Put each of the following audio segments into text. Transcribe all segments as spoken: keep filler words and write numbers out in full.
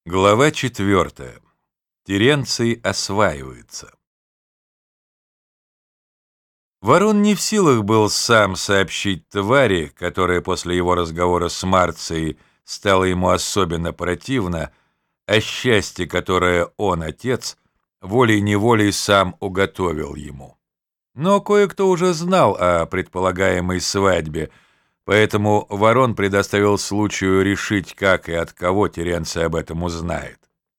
Глава четвертая. Теренций осваивается. Ворон не в силах был сам сообщить твари, которая после его разговора с Марцией стала ему особенно противна, о счастье, которое он, отец, волей-неволей сам уготовил ему. Но кое-кто уже знал о предполагаемой свадьбе, поэтому Ворон предоставил случаю решить, как и от кого Теренций об этом узнает.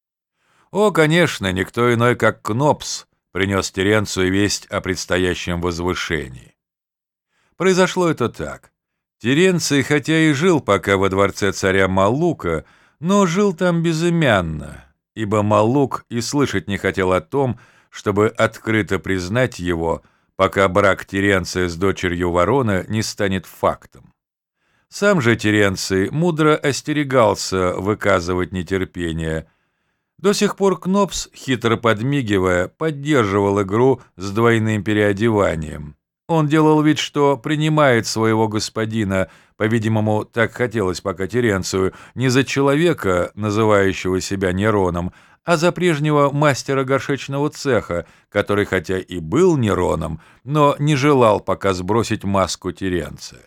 О, конечно, никто иной, как Кнопс, принес Теренцию весть о предстоящем возвышении. Произошло это так. Теренций, хотя и жил пока во дворце царя Маллука, но жил там безымянно, ибо Маллук и слышать не хотел о том, чтобы открыто признать его, пока брак Теренция с дочерью Ворона не станет фактом. Сам же Теренций мудро остерегался выказывать нетерпение. До сих пор Кнопс, хитро подмигивая, поддерживал игру с двойным переодеванием. Он делал вид, что принимает своего господина, по-видимому, так хотелось пока Теренцию, не за человека, называющего себя Нероном, а за прежнего мастера горшечного цеха, который хотя и был Нероном, но не желал пока сбросить маску Теренция.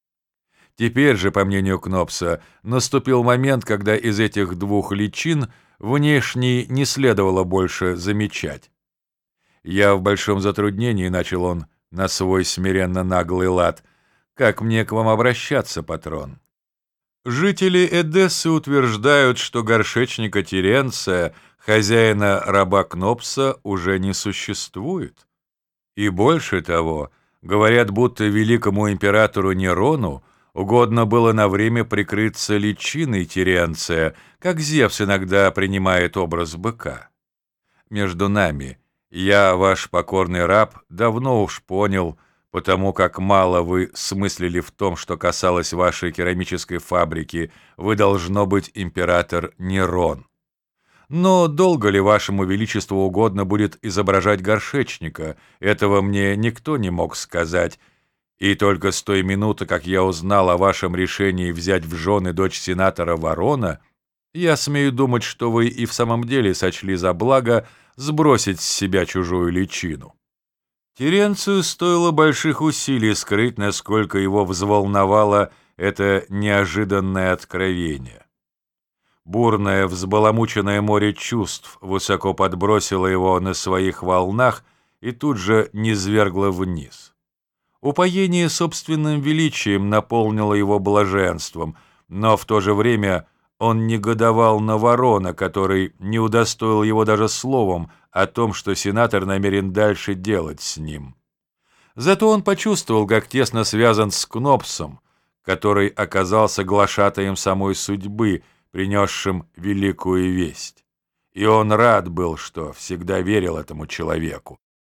Теперь же, по мнению Кнопса, наступил момент, когда из этих двух личин внешний не следовало больше замечать. «Я в большом затруднении», — начал он на свой смиренно наглый лад. «Как мне к вам обращаться, патрон? Жители Эдессы утверждают, что горшечника Теренция, хозяина раба Кнопса, уже не существует. И больше того, говорят, будто великому императору Нерону угодно было на время прикрыться личиной Теренция, как Зевс иногда принимает образ быка. Между нами, я, ваш покорный раб, давно уж понял, потому как мало вы смыслили в том, что касалось вашей керамической фабрики, вы, должно быть, император Нерон. Но долго ли вашему величеству угодно будет изображать горшечника, этого мне никто не мог сказать. И только с той минуты, как я узнал о вашем решении взять в жены дочь сенатора Ворона, я смею думать, что вы и в самом деле сочли за благо сбросить с себя чужую личину». Теренцию стоило больших усилий скрыть, насколько его взволновало это неожиданное откровение. Бурное, взбаламученное море чувств высоко подбросило его на своих волнах и тут же низвергло вниз. Упоение собственным величием наполнило его блаженством, но в то же время он негодовал на Ворона, который не удостоил его даже словом о том, что сенатор намерен дальше делать с ним. Зато он почувствовал, как тесно связан с Кнопсом, который оказался глашатаем самой судьбы, принесшим великую весть. И он рад был, что всегда верил этому человеку.